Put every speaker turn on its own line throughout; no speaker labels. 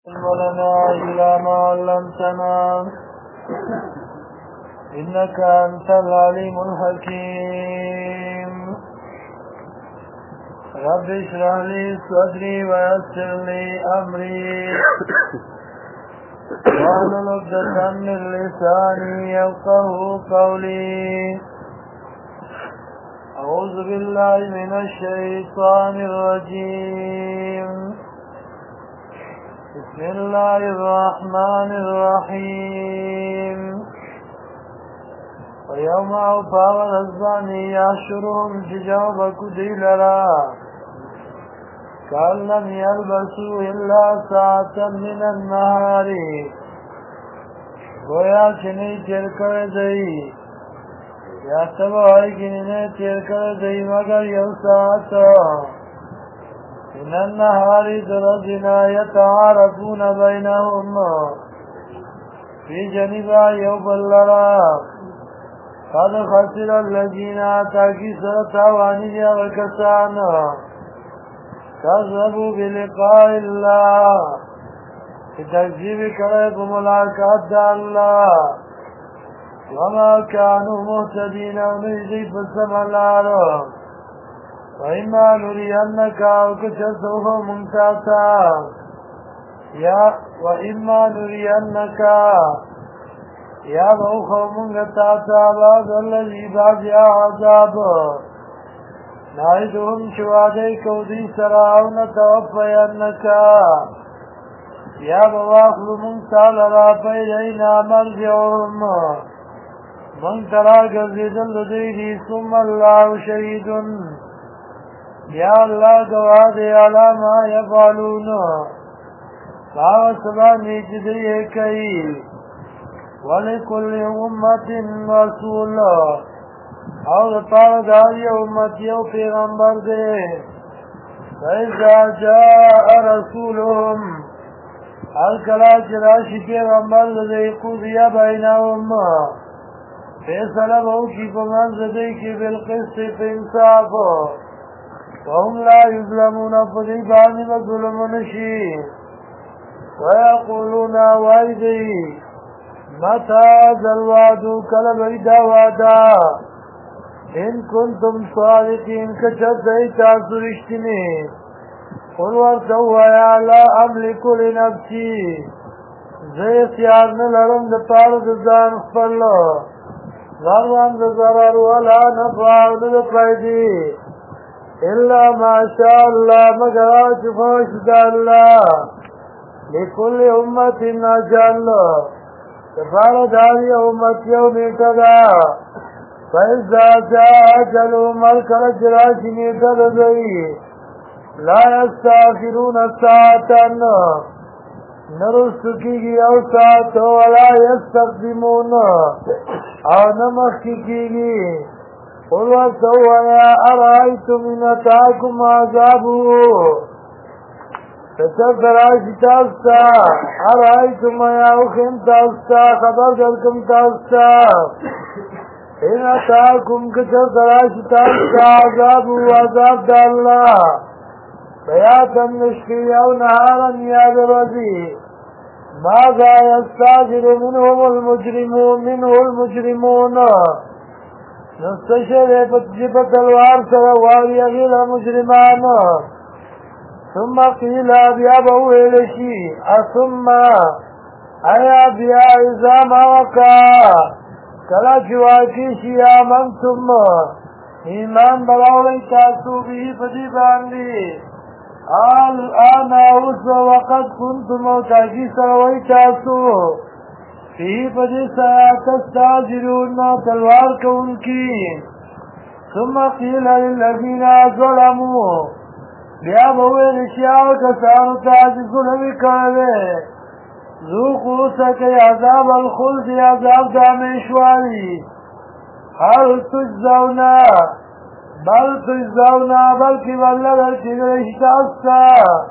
ولنا إلا ما علمتنا إنك أنت العليم الحكيم. رب اشرح لي صدري ويسر لي أمري واحلل عقدة من لساني يفقهوا قولي. أعوذ بالله من الشيطان الرجيم. بسم الله الرحمن الرحيم. ويوم أوفى ورزقان يحشرهم ججاب كديلرا كأن لم يلبسوا إلا ساعة من النهار. گویا چنی تیر کردئی یا تباہی کنی تیر کردئی مگر یو ساعتا من النهار درجنا يتعارفون بينهم في جنبا يوم اللرا. قد خسر الذين تاكي ستاواني وكسان كذبوا بلقاء الله تكذيب كريب ملاقات الله وما كانوا مهتدين ونجي فسم الله. وإما نرينك وكشفه ممتازا وإما نرينك يا بوخو منغتاتا بعض الذي بعض عذاب نعيدهم شواديك ودي سراعون توفينك يا بواخل منتال رافيدين مرجعهم من تراك زيدل ديدي ثم الله شهيد. یا اللہ گواہ دے علی ما یفعلون باو سبا نیچدی کئی. ولکل امت رسول اور پارداری امتیو پیغمبر دے. فإذا جاء رسولهم الکلا چراشی پیغمبر دے قضی بینهم فیصلہ بہو کی پمنز دے کی بالقسط فانصاف وهم لا يظلمون فضيبان وظلم نشي. ويقولون ويدي متى هذا الوعد كلبيدا وعدا إن كنتم صادقين كشدئتا سرشتني. قل ورتوا يا لا أملك لنفسي زي اختيارنا لرم دپار دزان خفل ضران دزرر ولا نفع لدفعدي إلا ما شاء الله مقرات فوشد الله لكل أمة أجل تفارد هذه أمة يوم كذا. فإذا جاء أجلهم الكرج راشن كذبي لا يستأخرون ساعة نرسكي أو ساعة ولا يستقدمون أو نمخكي. قل وسوى أرأيتم إن أتاكم عذابه فتفرع تاستا أرأيتم يا أخم تاستا خبر جلكم تاستا إن أتاكم كتفرع تاستا عذابه عذاب دا الله فياتا نشكي أو نهارا يا برزي ماذا يستاجر منه المجرمون نستشهد فتجب تلوار سرواري غير مجرمان. ثم قيل أبيابه إلشي ثم أي أبيا إذا ما وقع كلا جواكيشي آمنتم إيمان بلاولي تاسو به فجيبان لي الآن أوسو وقد كنتم وتاكي سروي تاسو فيه فجسا تستاجرون تلوار كونكي. ثم قيل للذين ظلموا بيابوا الاشياء كسانوا تاجزون بكامه ذوقوا سكي عذاب الخلد عذاب دامشواري هل تجزون بل تجزون بلكي بلد الكبرشتاستا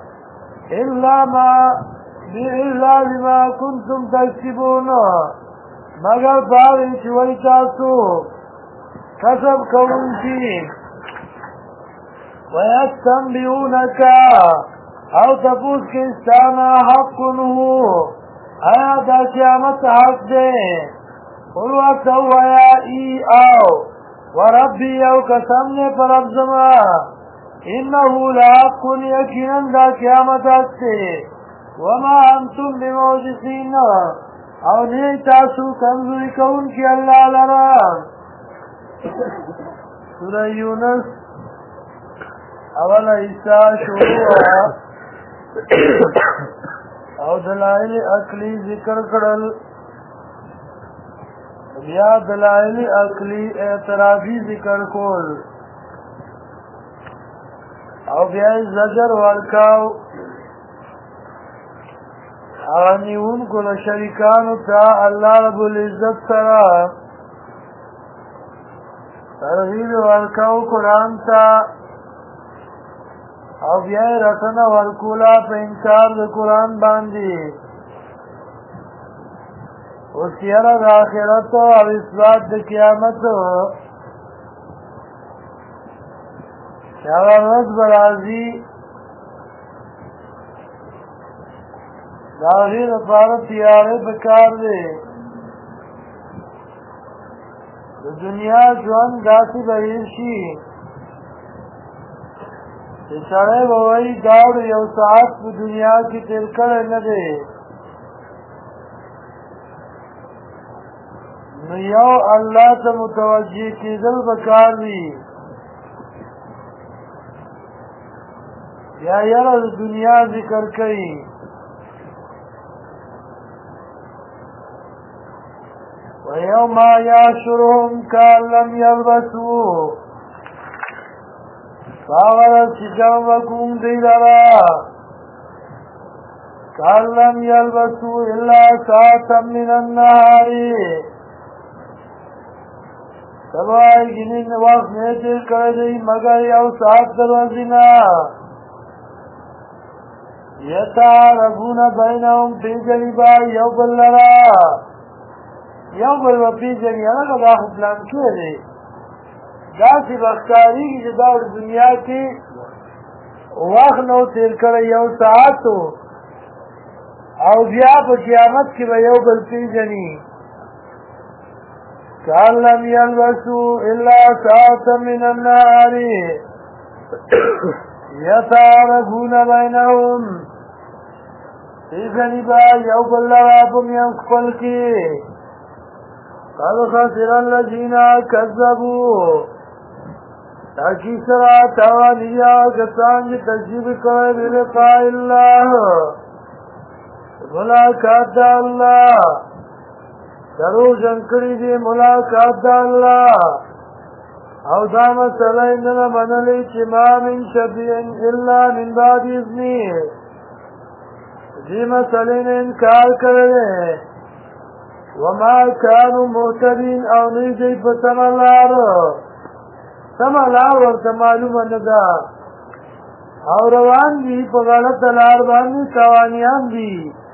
إلا بما كنتم تكسبون مگر بارش ويتاسو كسب كونكي. ويستنبئونك او تپوس کی استانا حق ہو آیا دا قیامت حق دے قلوات یا ای آو وربی او قسم نے پر اب زما انہو لحق یقینا دا قیامت حق دے وما انتم بموجسین او نہیں تاسو کمزوری کون کی اللہ لرا سورہ یونس اول عیسیٰ شروع او دلائل عقلی ذکر کرل بیا دلائل عقلی اعتراضی ذکر کول او بیا زجر ورکاو آنیون کل شریکانو تا اللہ رب العزت سرا ترغیب ورکاو قرآن تا او بیا رسن ورکولا پا انکار دا قرآن باندی اس یرا دا آخرت او اثبات دا قیامت شاور رد برازی دا غیر اپارا تیارے بکار دے دا دنیا جوان داسی بہیرشی سڑے بوئی داؤڑ یو ساعت پا دنیا کی ترکڑ ندے نو یو اللہ تا متوجہ کی دل بکار دی یا یرد دنیا ذکر کئی وَيَوْمَ يَحْشُرُهُمْ كَأَن لَّمْ يَلْبَثُوا فَاغَرَتْ جَمْعَكُمْ دِلَرَا كَأَن لَّمْ يَلْبَثُوا إِلَّا سَاعَةً مِّنَ النَّهَارِ سبائی گنین وقت نیتر کردی مگر یو ساعت دروازینا یتعارفون بینهم فی جنبا یو بلرا یو بل وپی جنی انا دا خو پلان کیے دی دا سی بختاری کی جدا دنیا کی وقت نو تیر کرے یو ساعتو او بیا پا قیامت کی با یو بل پی جنی کان لم یلبسو الا ساعتا من النهار یتعارفون بینهم فی جنبا یو بل لرا پا میان کپل کی قد خسر الذين كذبوا تاکی سرا توانیا کسان جی تجیب کوئے بلقاء اللہ ملاقات دا اللہ درو جنکڑی دی ملاقات دا اللہ او دا مسئلہ اندنا منلی چی ما من شبیعن الا من بعد اذنی دی مسئلہ نے انکار کرے وما كانوا مهتدين او نيجي بسمالار سمالار ورته معلومه ندا او روان دي په غلط لار باندې توانيان دي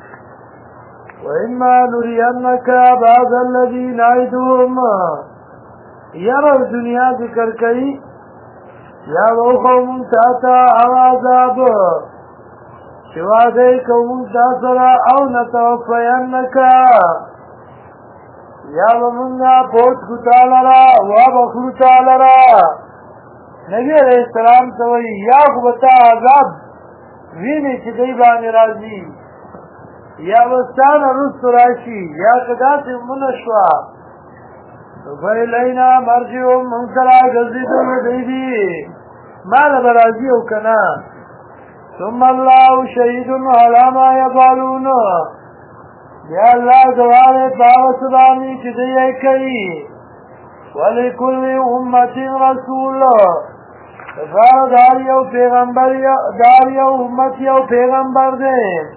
وإما نرينك بعض الذي نعدهم يرى الدنيا ذكر كي يا قوم تاتا عذاب شوادي قوم تاسرا او نتوفينك یا بمنگا پوچ کتا لرا وابخلو تا لرا نبی علیہ السلام توئی یا خوبتا عذاب وینی چی دیبانی رازی یا بستان رست راشی یا قداس منشوا فیلینا مرجعهم منسلا گزیدون دیدی مالا برازی او کنا ثم اللہ شہید علی ما یفعلون یا اللہ دوارے باوس بانی چی دیئے کئی وَلِكُلِّ أُمَّةٍ رَسُولٌ دفار داریو پیغمبر داریو امتیو پیغمبر دے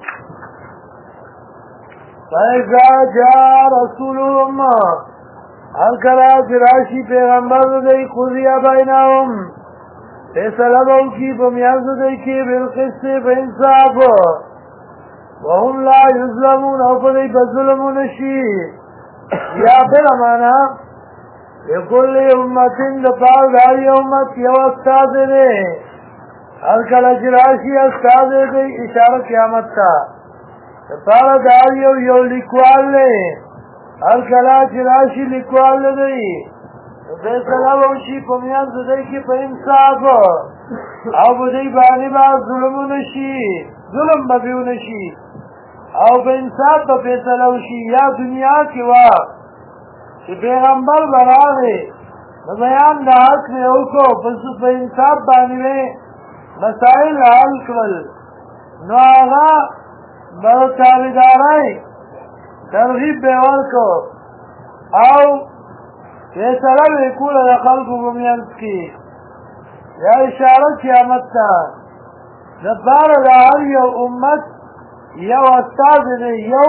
فَإِذَا جَاءَ رَسُولُهُمْ ہر کلا فراشی پیغمبر دے قُضِيَ بَيْنَهُمْ فیصلہ بہو کی بمیاز دے کی بالقسط بانصاف وهم لا يظلمون او فدی بظلمون شی یا بلا مانا لكل امت دفاع داری امت یو استاذ دے هر کله چې راشي استاد دی اشاره قیامت ته دپاره د هر یو لیکوال دی هر کله چې راشي لیکوال دی فیصله به وشي په میانځ د دوی کې په انصاف او په دوی باندې به ظلم ونه شي ظلم به پرې ونه شي او په انصاف به فیصله وشي یا دنیا کې وه چې پیغمبر به راغی نو بیان د حق مې وکړو په انصاف باندې مې مسائل حل کړل نو هغه به تابعدارۍ ترغیب به ورکړو او فیصله به کوله د خلکو په منځ کې یا اشاره قیامت ته دپاره د هر یو امت یو استازی دی یو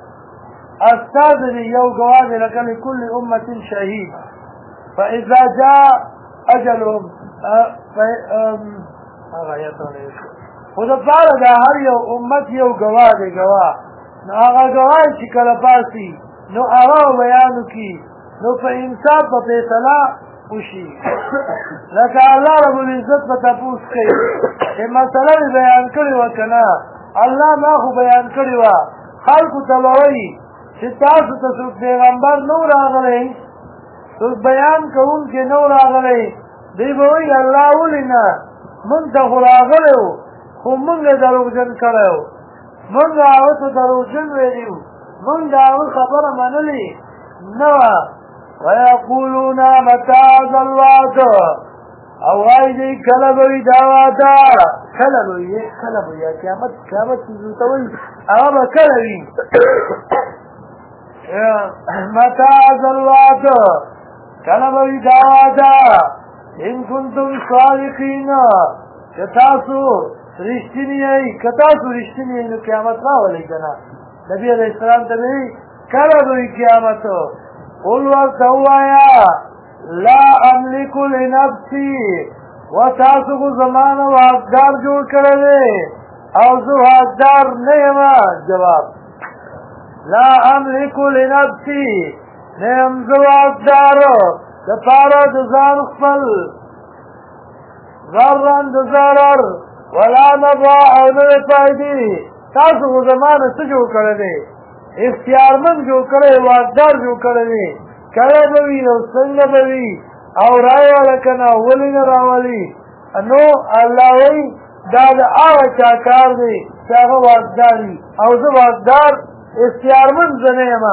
ګواه دی لکه لکل امة شهید فاذا جاء اجلهم خو دپاره د هر یو امت یو ګواه دی ګواه نو هغه ګواه چې کله پاسي نو هغه بیان وکړي نو په انصاف په فیصله وشي لکه الله رب العزت په تپوس کوي چې مسله مې بیان کړې وه که نه الله ما خو بیان کړې وه خلکو ته به وایي چې تاسو ته څوک پیغمبر نو راغلی څوک بیان کوونکی نو راغلی دوی به وایي الله ولې نه مونږ ته خو راغلی و خو مونږ یې دروغجن کړی و مونږ هغه ته دروغجن ویلي وو مونږ د هغه خبره منلې نه وه ويقولون متى هذا الوعد او وای دی کله به وي دا وعده کله به وي قیامت ته وایي هغه به کله وي متى هذا الوعد کله به وي دا وعده ان کنتم صادقین که تاسو رښتیني یئ نو قیامت راولئ که نه نبي علیه السلام ته به وي کله به وي قیامت قل ورته ووایه لا املک لنفسي وتاسو خو زمانه واقدار جوړ کړی دی او زه واقدار نه یم جواب لا املک لنفسي نه یم زه واقدار دپاره د ځان خپل ضرا د ضرر ولا نفع او نه د فایدې تاسو خو زمانه څه جوړ کړی دی اختیارمند جوړ کړی واقدار جوړ کړی دی کله به وي او څنګه به وي او راوله که نه ولې نه راولي نو الله وایي دا د هغه چا کار دی چې هغه واقدار وي او زه واقدار اختیارمند زه نه یم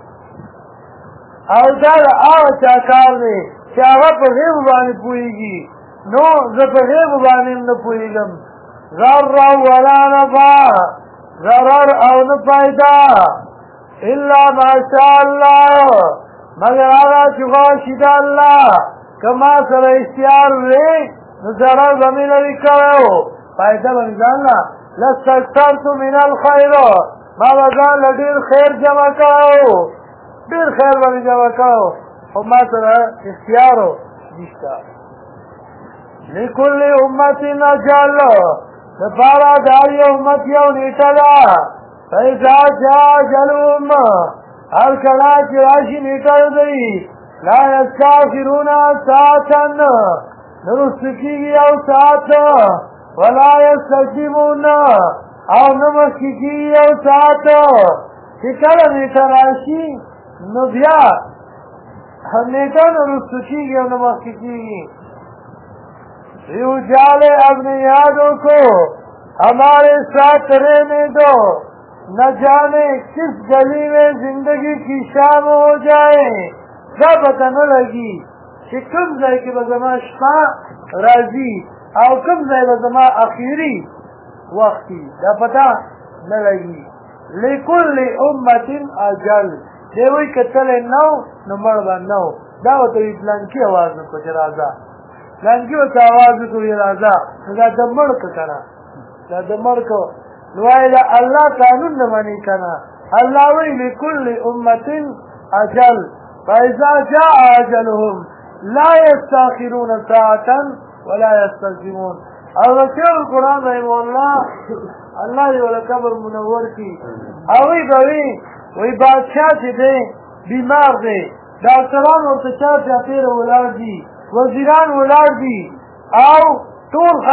او دا د هغه چا کار دی چې هغه په غیبو باندې پوهېږي نو زه په غیبو باندې هم نه پوهېږم ضرا ولا نفع ضرر او نه فایده الا ما شاء الله مگر هغه چې غوښي د الله که ما سره اختیار وی نو ضرر به مې نه وي کړی و فایده به مې ځان له لاستکثرت من الخیر ما به ځان له ډېر خیر جمع کړی و ډېر خیر به مې جمع کړی و خو ما سره اختیار نشته لکل امت اجل دپاره د هر یو امت یو نیټه ده فاذا جاء اجلهم هر کله چې راشي نیټه دوی لا یستاخرون ساعتا نه رسته کېږي یو ساعت ولا یستقدمون او نه مخکې کېږي یو ساعت چې کله نیټه راشي نو بیا نیټه نه رسته کېږي او نه مخکې کېږي اجالے اپنی یادوں کو ہمارے ساتھ رہنے دو نہ جانے کس گلی میں زندگی کی شام ہو جائے دا پتہ نہ لگی کہ کم ځای کې به زما شپه راځي او کم ځای به زما اخیري وخت وي دا پتہ نه لګي لکل امت اجل دی وایي که تللی نه نو مړ به نه و دا ورته وي پلانکي اواز وکړو چې راځه لانجی ورته آواز وکړو چې راځه نو دا د مړ که که نه دا د مړ که نو وایي د الله قانون نه منې که نه الله وایي لکل امت اجل فاذا جاء اجلهم لا يستاخرون ساعة ولا يستقدمون او رسول القرآن رحمه الله الله دې ولا قبر منور کی هغوی به وی بادشاه چې دی بیمار دی ډاکټران ورته چار چاپېره ولاړ دي وزیران ولاړ دي او ټول خلک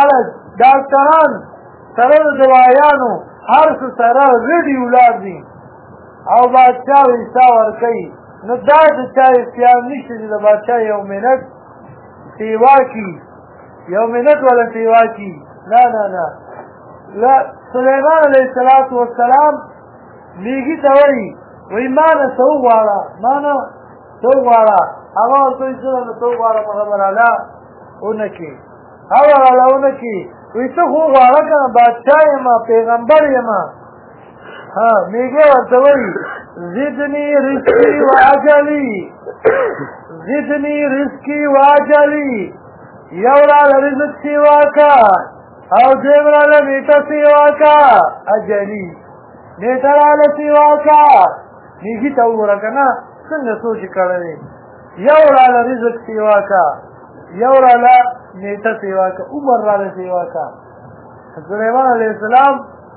ډاکټران سره د دوایانو هر څه سره ریډي ولاړ دي او بادشاه حصه ورکوي نو دا د چا اختیار نشته چې د بادشاه یو منټ سیوا کي یو منټ ولا سیوا کي نه نه نه لا سلیمان علیه السلام میږي ته وایي وایي ما نه څه وغواړه ما نه څه وغواړه هغه ورته وایي څه نه څه وغواړه خبره ونه کړي هغه ونه کړي وایي څه خو وغواړه که نه بادشاه یم پیغمبر یم ها میږي ورته وایي زدني رزقي واجلي زدني رزقي واجلي یو راله رزق سیوا کا او دویم راله نیټه سیوا کا اجلي نیټه راله سیوا کا میږي ته وګوره که نه څنګه سوچ کړی یو راله رزق سیوا کا یو راله نیټه سیوا کا عمر راله سیوا کا سلیمان علیه السلام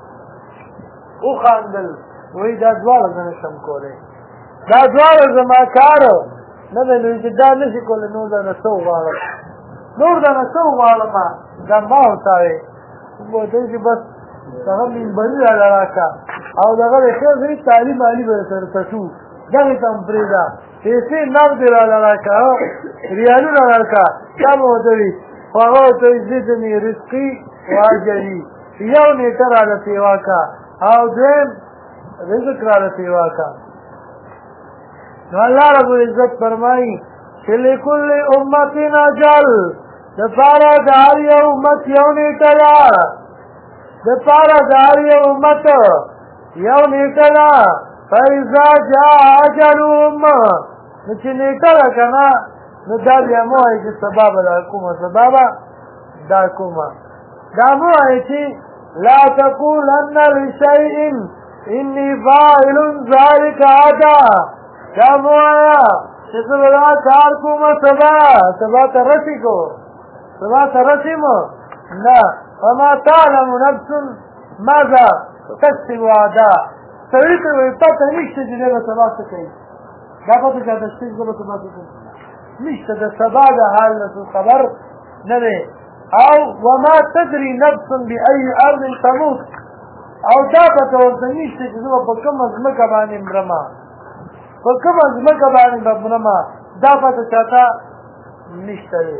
وخاندل وایي دا دواړه زه نشم کولی دا دواړه زما کار نه دی نو چې دا نشي کولی نور درنه څه وغواړم نور درنه څه وغواړم دا ما ورته وایې ورته چې بس هغه منبري راله راکړه او دغه د خیر ځای تعلیم علي به سره تشو دغې ته هم پرېږده پیسې نغدې راله راکړه ریالونه راکړه دا به ورته وي خو هغه ورته وي زدني رزقي واجلي یو نیټه راله سیوا کړه او دویم رزق راله سیوا کړه نو الله رب العزت فرمایي چې لکل امت اجل دپاره د هر یو امت یو نیټه ده دپاره د هر یو امت یو نیټه ده فاذا جاء اجلهم نو چې نیټه ده که نه نو دا بیا مه وایي چې سبا به دا کومه سبا به دا کومه دا مه وایي چې لا تقولن لشیء انی فاعل ذلک غدا دا مه وایه چې زه به دا کار کومه سبا ته رسي کو سبا ته رسیم نه وما تعلم نفس ماذا تکسب غدا سړي ته وایي پته نشته چې دی به سبا څه کوي دا پته چاته شته چې زه به سبا څه کوم نشته د سبا د حال نه خبر نه دی او وما تدري نفس بأي أرض تموت او دا پته ورته نشته چې زه به په کومه ځمکه باندې مرمه په کومه ځمکه باندې به مرمه دا پته چاته نشته دی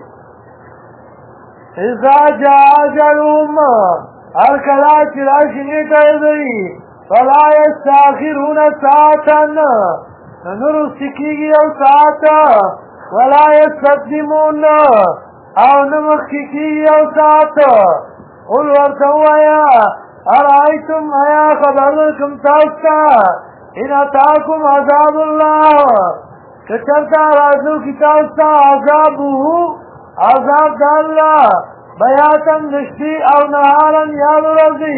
اذا جاء اجلهم هر کله چې راشي نیټه یې دی فلا یستاخرون ساعة نو وروسته کېږي یو ساعت ولا یستقدمون او نه مخکې کېږي یو ساعت قل ورته ووایه ارایتم ایا خبر درکړم تاسو ته ان اتاکم عذاب الله که چېرته راځو کي تاسو ته عذاب د الله بیاتا د شپې او نهارا یا د ورځې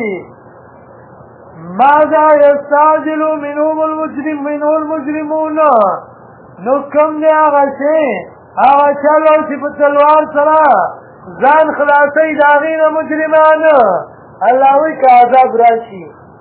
ماذا یستعجل منه المجرمون نو کوم دی هغه شی هغه چلو چې په تلوار سره ځان خلاصوي د هغې نه مجرمان الله وایي که عذاب راشي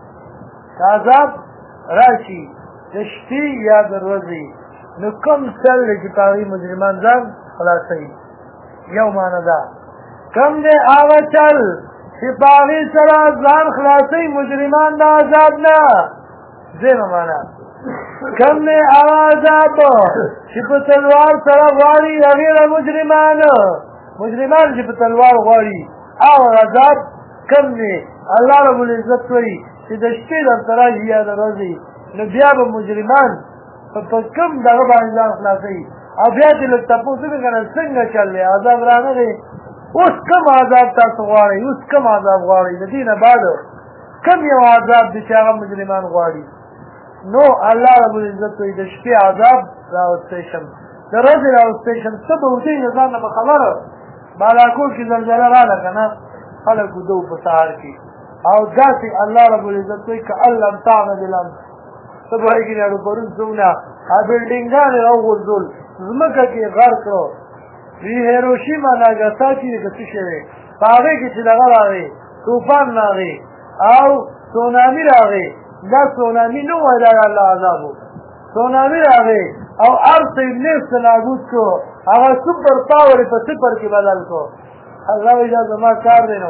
د شپې یا د ورځې نو کوم چل دی چې په هغې مجرمان ځان خلاصوي یو معنی ده کم دی هغه چل چې په هغې سره ځان خلاصوي مجرمان د عذاب نه دویمه معنی کم دی هغه عذاب چې په تلوار سره غواړي هغې نه مجرمان چې په تلوار غواړي او عذاب کم دی الله رب العزت وایي چې د شپې درته راشي یا د ورځې نو بیا به مجرمان په کم دغه باندې ځان خلاصوي او بیا چې لږ تپوس وکړي که نه څنګه چل دی عذاب رانغی اوس کم عذاب تاسو غواړئ اوس کم عذاب غواړئ د دې نه بعد کم یو عذاب دی چې هغه مجرمان غواړي نو الله رب العزت وایي د شپې عذاب راوستی شم د ورځې راوستی شم څه به وځئ د ځان نه به خبره بالاکوټ کې زلزله راغله که نه خلک وده په سهار کې او داسې الله رب العزت وایي که لم تعمل الامس ته پوهېږي نه پرون څومره بلډینګانې راوغورځول ځمکه کې غرق کړو هیروشیما ناګاساکي کې څه شوی په هغې کې چې دغه راغی طوفان راغی او سونامي راغی دا سونامي نه وایي دا الله عذاب و سونامي راغی او هر څه یې نفس نابود کړو هغه سپر پاور یې په صفر کې بدل کړو الله وایي دا زما کار دی نو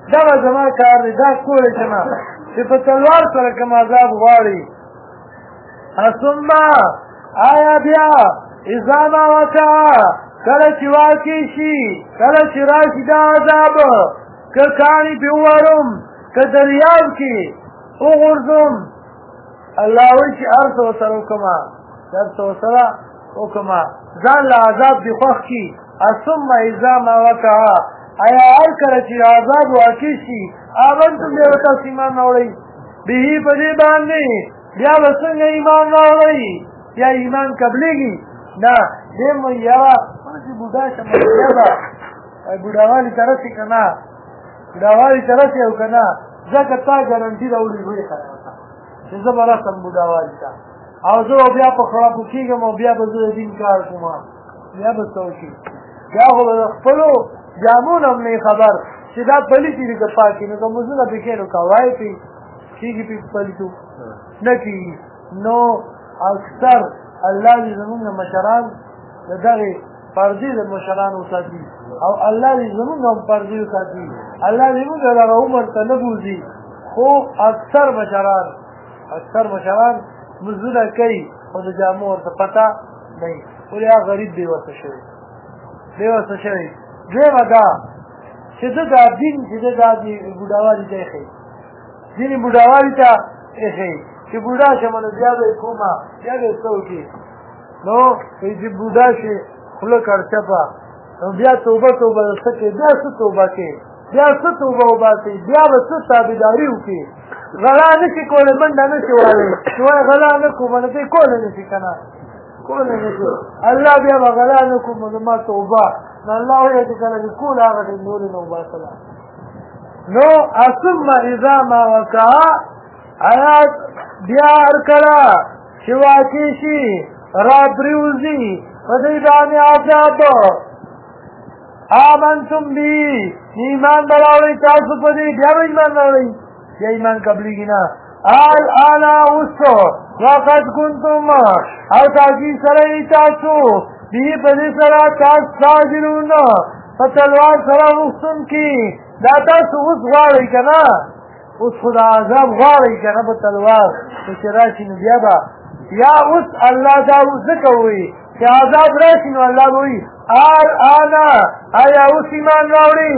دغه زما کار دی دا کولی شمه چې په تلوار سره کوم عذاب غواړي ثم آیا بیا اذا ما وقع کله چې واقع شي کله چې راشي دا عذاب که کاڼي پې وورم که دریاب کې وغورځم الله وایي چې هر څه ورسره وکړمه هر څه ورسره وکړمه ځان له عذاب دې خوښ کړي ثم اذا ما وقع آیا هر کله چې عذاب واقع شي آمنتم بیا به تاسو ایمان راوړئ به په دې باندې بیا به څنګه ایمان راوړئ یا ایمان قبلېږي نه دې مو یوه چې بوډا شم بیا بوډاوالي ته رسي که نه بوډاوالي ته رسي او که نه ځکه تا ګارنټي راوړي ویې خبره چې زه به رسم بوډاوالي ته او زه بیا په خړاپو کېږم او بیا به زه د دین کار کوم بیا به څه وشي بیا خو به د خپلو جامو نه هم نه خبر چې دا پلیتې دي که پاکې نو که مونځونه پکې نو کوای پې کېږي پې پلیتو نه کېږي نو اکثر الله دې زمونږ مشران د دغې پردې د مشرانو وساتي او الله دې زمونږ هم پردې وساتي الله دې مونږ دغه عمر ته نه بوځي خو اکثر مشران مزونه کوي خو د جامو ورته پته نه وي ولې هغه غریب بېوسه شوی دویمه دا چې ده دا دین چې ده دا بوډاوالي ته ایښی ځینې بوډاوالي ته ایښی چې بوډا شمه نو بیا به یې کومه بیا به یې څه وکړي نو چې بوډا شي خوله کړچپه نو بیا توبه څه کوي بیا څه توبه کوي بیا څه توبه وباسي بیا به څه تابعداري وکړي غلا نه شي کولی منډه نه شي وهلی چې وایي غلا نه کومه نو دی کولی نه شي که نه کولی نه شي الله بیا به غلا نه کوم نو زما توبه نو الله وایي چې کله دې کول هغه دې نورې نه وباسله نو ثم اذا ما وقع آیات بیا هر کله چې واقع شي را پرېوځي په دې باندې عذاب آمنتم بی ایمان به راوړئ تاسو په دې بیا به ایمان راوړئ بیا ایمان قبلېږي نه الآن اوس وقد کنتم او تاکید سره یې تاسو بی په دې سره تاسو تاجرون په تلوار سره غوښتونکي دا تاسو اوس غواړئ که نه اوس خو د عذاب غواړئ که نه په تلوار نو چې راشي نو بیا به یا اوس الله دا اوس ځکه وایي چې عذاب راشي نو الله به وایي الآن آیا اوس ایمان راوړئ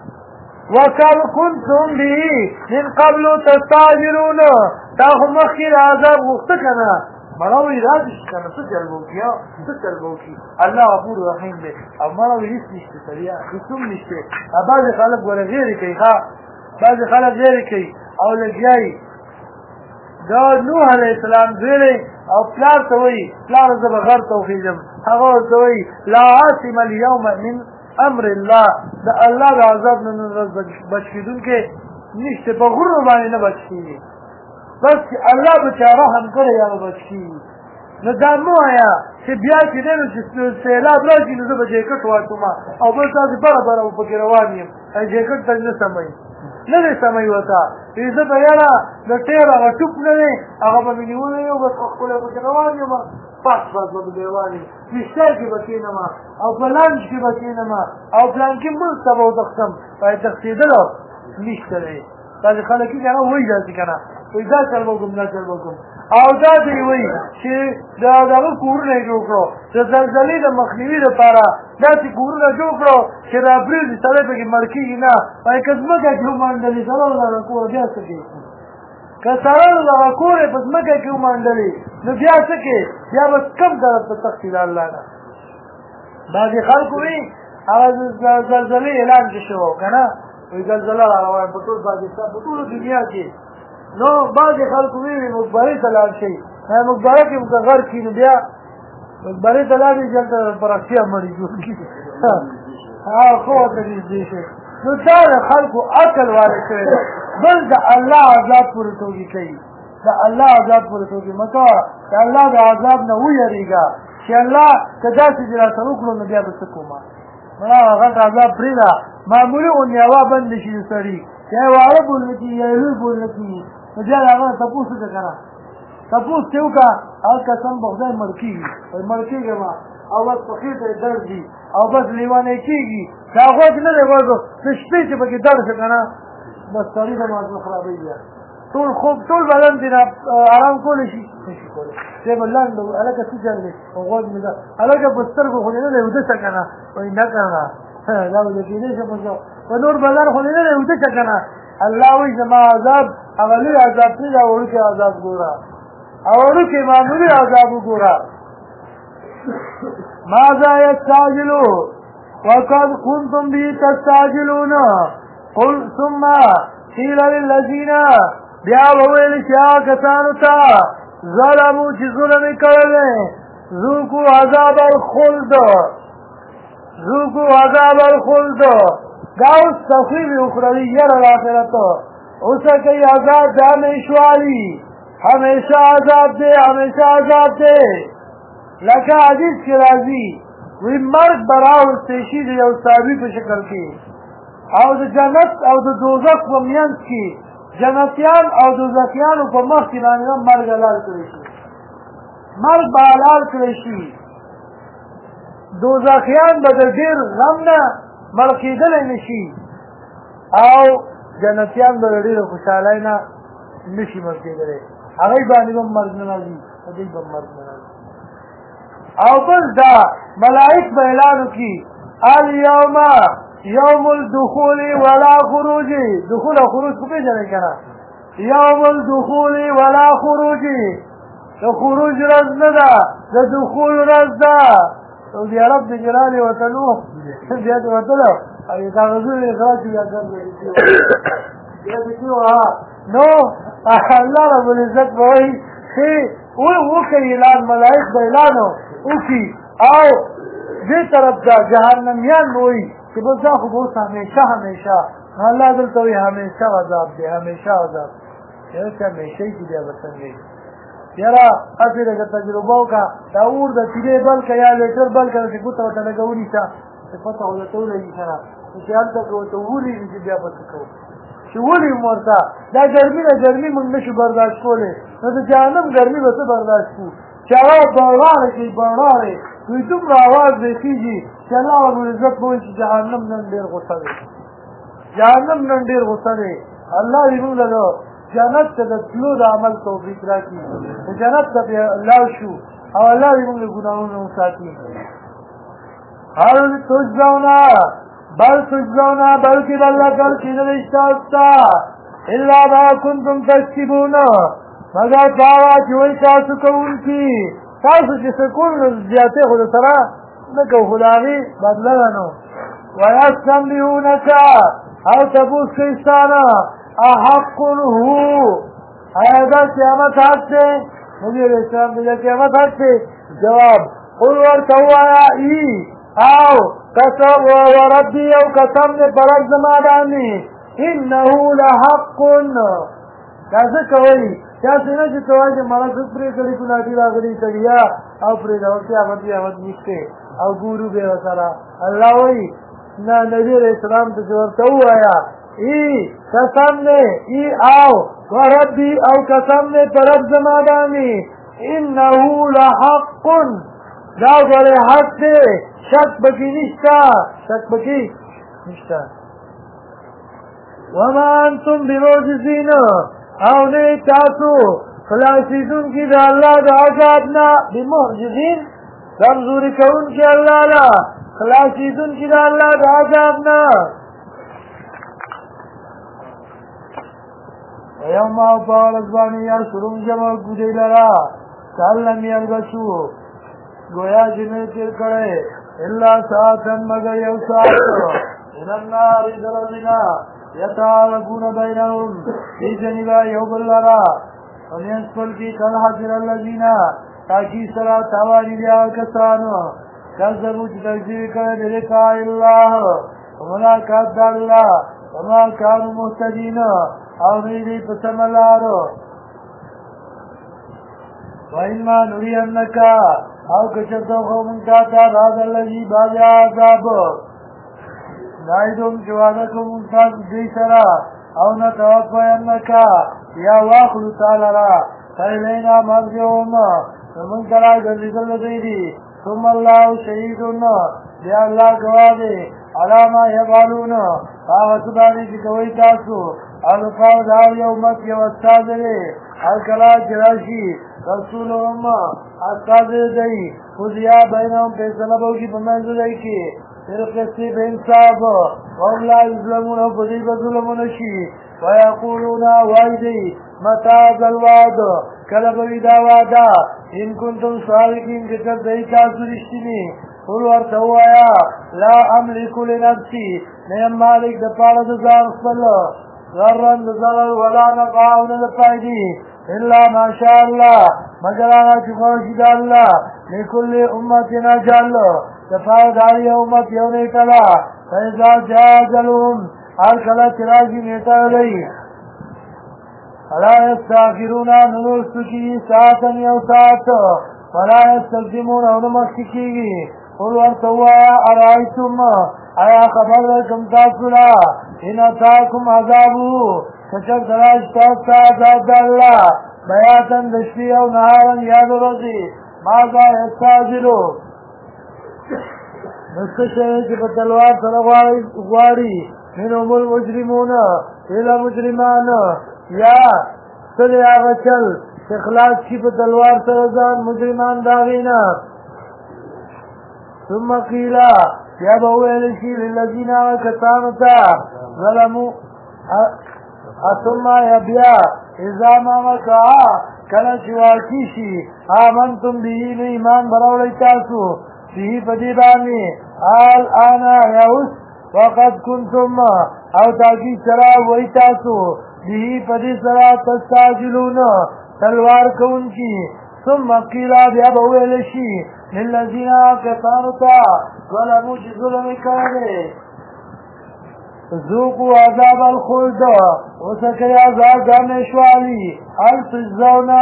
وکم کنتم به من قبل تستعجلون دا خو مخکې د عذاب غوښته که نه مړه وایي راشي که نه څه چل به وکړي څه چل به وکړي الله غفور رحیم دی او مړه وایي هېڅ نشته سړیا هېڅ هم نشته بعضې خلک ګوره غیرې کوي بعضې خلک غیرې کوي او لګیا یي دا نوح علیه السلام زوی او پلار ته وایي پلار زه به غر ته وخېږم هغه ورته وایي لا عاصم اليوم من امر الله د الله د عذاب نه نن ورځ بچ کېدونکی نشته په غرو باندې نه بچ کېږي بس چې الله به چا رحم کړی هغه بچ کېږي نو دا مه وایه چې بیا چې دی نو چې سیلاب راشي نو زه به جیکټ واچوم او بل داسې بره بره پکې روان یم جیکټ ته نه سموي نه دی سموي ورته زه به یاره د ټیر هغه ټوپ نه دی هغه به مې نیولی یو بس ښکلی پکې روان یم پاس به مې روان یم ویشتر کې به کښېنم او په لانچ کې به کښېنم او پلانکي ملک ته به وتښتم باید تښتېدلو نشته دی داسې خلک یې که نه وایي داسې که نه وایي دا چل به وکړم دا چل به وکړم او دا دی وایي چې د هغه کورونه یې جوړ کړو د زلزلې د مخنیوي لپاره داسې کورونه جوړ کړو چې را پرېږدي سړی پکې مړ کېږي نه وایي که ځمکه کې ومانډلې سړی دغه کوره بیا څه کوي که سړی دغه کور یې په ځمکه کې ومانډلې نو بیا څه کوي بیا به کم طرف ته تښتي د الله نه بعضې خلکو وایي هغه زلزلې اعلان کې شوی که نه وایي زلزله را روانه په ټول پاکستان په ټوله دنیا کې نو بعضې خلکو ویلي مقبرې ته لاړ شئ مقبره کې که غر کړي نو بیا مقبرې ته لاړ شي هلته پراختیا مړي جوړ کړي خو ورته نږدې شي نو دا د خلکو عقل والی شوی دی بل د الله عذاب پورې توګې کوي د الله عذاب پورې توګې مه کوه د الله د عذاب نه ویرېږه چې الله که داسې دې را سره وکړو نو بیا به څه کومه مړه هغه عذاب پرېږده معمولي غوندې هوا بندې شي د سړي یا یې واړه بولنه کېږي یا یې لوی بولنه کېږي نو بیا د هغه نه تپوس وکړه که نه تپوس چې وکړه هغه قسم به خدای مړ کېږي وایي مړ کېږم او بس په خېټه یې درد وي او بس لیوانی کېږي که غوږ نه دی غوږ د شپې چې پکې درد شي که نه بس سړي د مازو خرابوي بیا ټول خوب ټول بدن دې آرام کولی شي نشي کولی دی به لنډ هلکه څه چل دی غوږ مې ده هلکه په سترګو خو دې نه دی اوده شه که نه وایي نه که نه دا به د کېدی شه په نور بدن خو دې نه دی اوده شه که نه الله وایي زما عذاب هغه لوی عذاب نه دی وړوکی عذاب ګوره وړوکی معمولي عذاب وګوره ماذا يستعجلوا وقد كنتم به تستعجلون قل ثم قيل للذين بیا وویل چې کسانو ته ظلمو چې ظلم یې کړی ذوقوا عذاب الخلد ذوقوا عذاب الخلد دا اوس تخویف اخروي یره د آخرت اوسه کوي عذاب د همیشوالي همیشه عذاب دی همیشه عذاب دی لکه حدیث کې راځي وی مرګ به راوستی شي د یو صحابي په شکل کې او د جنت او د دوزخ په منځ کې جنتیان او دوزخیانو په مخ کې باندې مرګ حلال کړی شي مرګ به حلال کړی شي دوزخیان به د ډېر غم نه مړ کېدلی نه شي او جنتیان به د ډېرې خوشحالۍ نه نه شي مړ کېدلی هغوی باندې به مرګ نه راځي هغوی به مرګ نه راځي او بس دا ملائک به اعلان وکړي اليوم یوم الدخول ولا خروج دخول او خروج کو پیژنئ که نه یوم الدخول ولا خروج د خروج ورځ نه ده د دخول ورځ ده سعودي عرب د جلالې وطنو بیا دې وتلو او یې کاغذونه یې خلاص بیا ګرځوي بیا دې نو الله رب العزت به وایي چې وکړي اعلان ملائک به اعلان وکړي او دې طرف ته جهنمیان به وایي چې بس دا خو به اوس همیشه همیشه الله دلته وایي همیشه عذاب دی همیشه عذاب یاره چې همیشه یې چې بیا به څنګه وي یاره هسې لږه تجربه وکړه دا اور د تیرې بل که یا لیټر بل که چې ګوته ورته لږه ونیسه چې پته خو درته ولګي که نه چې هلته که ورته وولېږي چې بیا به څه کوو چې ولیم ورته دا ګرمي ده ګرمي موږ نه شو برداشت کولی نو د جهنم ګرمي به څه برداشت کړو چې هغه بړاړې کوي بړاړې دوی دومره اواز دی کېږي چې الله ربالعزت به وایي چې جهنم نن ډېر غوسه دی جهنم نن ډېر غوسه دی الله دې موږ له جنت ته د تلو د عمل توفیق راکړي جنت ته بیا لاړ شو او الله دې موږ له ګناهونو وساتي هل تجزون بل تجزون بلکې د الله کار کېده دی ستاسو ته الا ما کنتم تکسبون مګر دا وه چې وایي تاسو کوونکي تاسو چې څه کول نو زیاتې خو د سره نه کوو خو د هغې بدله ده نو ویستنبئونک او تپوس کوي ستا نه احق هو آیا دا قیامت حق دی نبي علیه السلام دی دا قیامت حق دی جواب قل ورته ووایه ای او قسم وربي او قسم دې په رب زما باندې انه لحق دا څه کوئ داسې نه چې ته وایې چې مړه څه پرې کړي ګناهګي راغلي تړیا او پرېږده قیامت قیامت نشته او ګورو بې ورسره الله وایي نه نبي علیه السلام ته چې ورته ووایه ای قسم دې ای او وربي او قسم دې په رب زما باندې انه لحق دا ګورې حق دی شک بکی نشتا شک بکی نشتا وما انتم بمعجزین او نه تاسو خلاصیدون کی دا اللہ دا عذابنا بمعجزین کمزوری کون کی اللہ لا خلاصیدون کی دا اللہ دا عذابنا ویوم او پاول ازبانی یا شروع جمع گودی لرا سالم یلبسو گویا جنہیں تیر کرے اللہ ساعتن مگر یو ساعت من النار درزنا یتعالقون بینهم فی جنبا یوب اللرا ومن اسفل کی کل حضر اللذین تاکی سرا تاوانی لیا کسانو کذبو چی تکذیب کرے بلقاء اللہ وملاقات دا اللہ وما کانو محتدین او نیدی پسم اللارو وإما نرينك او کچرتو خومن کاتا راز اللذی باز عذاب نائدون جوادکم انسان دی سرا او نتوفینک یا واخلو تالرا فإلینا مرجعهم ومن کرا گردگل دیدی ثم اللہ شہیدون یا اللہ گوادے علاما یفعلون آغتبانی کی کوئی تاسو القاو دار یومت یو استاذ دی الکلا چراشی رسولهم استاذ دی خودیا بینهم پیسنه بوکی پمنزو دی که پھر قصی بے انصاف وهم لا یظلمون فضیب ظلمونشی ویقولون وایدی متاز الوعد کلبوی دا وعدا ان کنتم صادقین کتر دی تاسو رشتنی قل ورتوایا لا املک لنفسی نیم مالک دپار دزار خپل ضرن دزرر ولا نقاون دفایدی الا ما شاء الله مگر آغا چخوشی دا اللہ لکل امتنا جل دفار داری امت یو نیتلا فیضا جا جلوم هر کلا چراجی نیتا لئی فلا یستاخرون نلوستو کی ساعتن یو ساعت فلا یستقدمون او نمخشی کی قل ورطوایا ارائیتم آیا خبر لکم تاسولا ان اتاکم عذابو کچک دراج تاستا عذاب دا اللہ بیاتن دشتی او نهارن یاد رضی مازا یستاجلو نسکشه چه په تلوار سره غواړي منهم المجرمون الى مجرمان یا سره هغه چل چې خلاص شي په تلوار سره ځان مجرمان داغینا ثم قیل یا به ویل شي للذین کسانو ته ظلموا ثم بیا اذا ما وقع کله چې واقع شي آمنتم به ایمان براوړی تاسو به پدی باندې الان یوس وقد کنتم او تاکی سرا وی تاسو به پدی سرا تستاجلون تلوار کون کی ثم قیلا بیا بویل شی للذین کفارتا ظلموا چی ظلم کرده ذوقوا عذاب الخلد وسکی عذاب جانشوالی هل تجزونا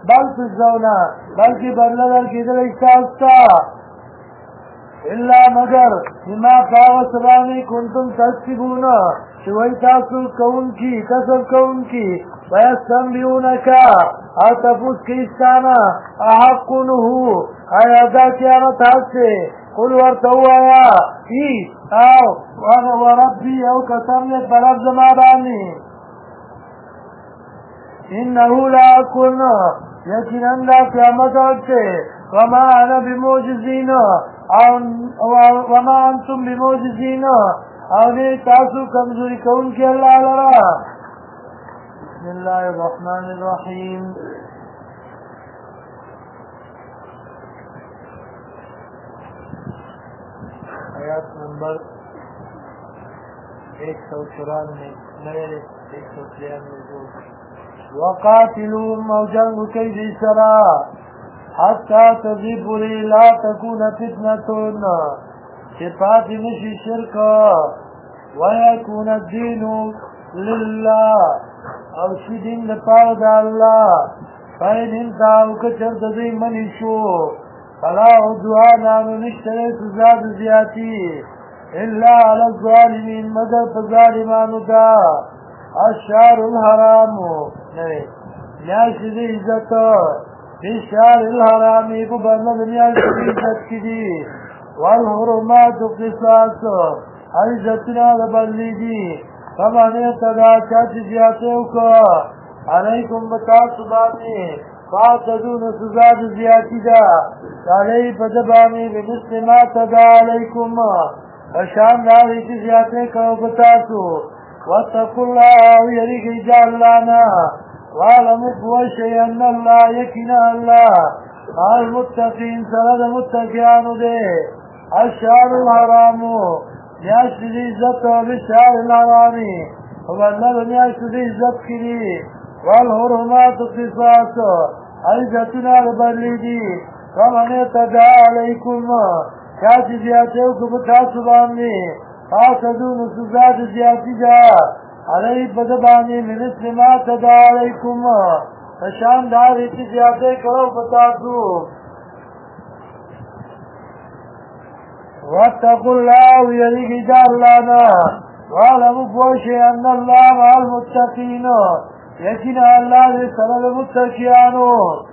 بلکی بدلدر کی دل اشتاستا الا مگر بما کاغ سبانی کنتم تکسبون شوی تاسو کون کی کسب کون کی ویستنبیونکا او تفوس کیستانا احقنهو آیا دا کیانت حق سے قل ورطوایا ای او وربی او قسم لیت بلفظ ما بانی انہو لا کن یقیناً دا قیامت وقت سے وما انا بموجزین وما انتم بموجزین او نے تاسو کمزوری کون کی اللہ لرا بسم اللہ الرحمن الرحیم آیات نمبر 194 وقاتلوهم او جنگ کئی دی سرا حتی تذیبوری لا تکون فتنتون چپات نشی شرک ویکون الدین للہ او شی دین دپار دا اللہ فین انتاو کچر ددی منی شو فلا عدوانانو نشتر سزاد زیاتی الا علی الظالمین مگر فظالمانو دا الشهر الحرام میاشت دی عزت الشهر الحرام کو برند میاشت دی عزت کی دی والحرمات قصاص عزتنا دبلی دی فمن اعتدا چاچ زیاتیو کا علیکم بتاصبانی فاعتدون سزاد زیاتی دا علی بدبانی بمثل ما تدا علیکم فشان داری چی زیاتی کرو بتاسو واتقوا الله ويريك جعلنا وعلموا بوشي أن الله يكنا الله المتقين سرد متقيان ده الشعر الحرام ياشد عزت بالشعر الحرام وبلغ ياشد عزت كري والحرمات قصاص عزتنا لبلدي فمن اعتدى عليكم كاتي زياتيوكم بتاسباني فاعتدون سزاد زیاتی جا علی بدبانی منسل ما تدا علیکم فشان داری چی زیادے کرو بتاسو واتقوا اللہ ویریگی جا اللہ نا وعلموا بوشی ان اللہ مع المتقین یقین اللہ دے سر المتقیانو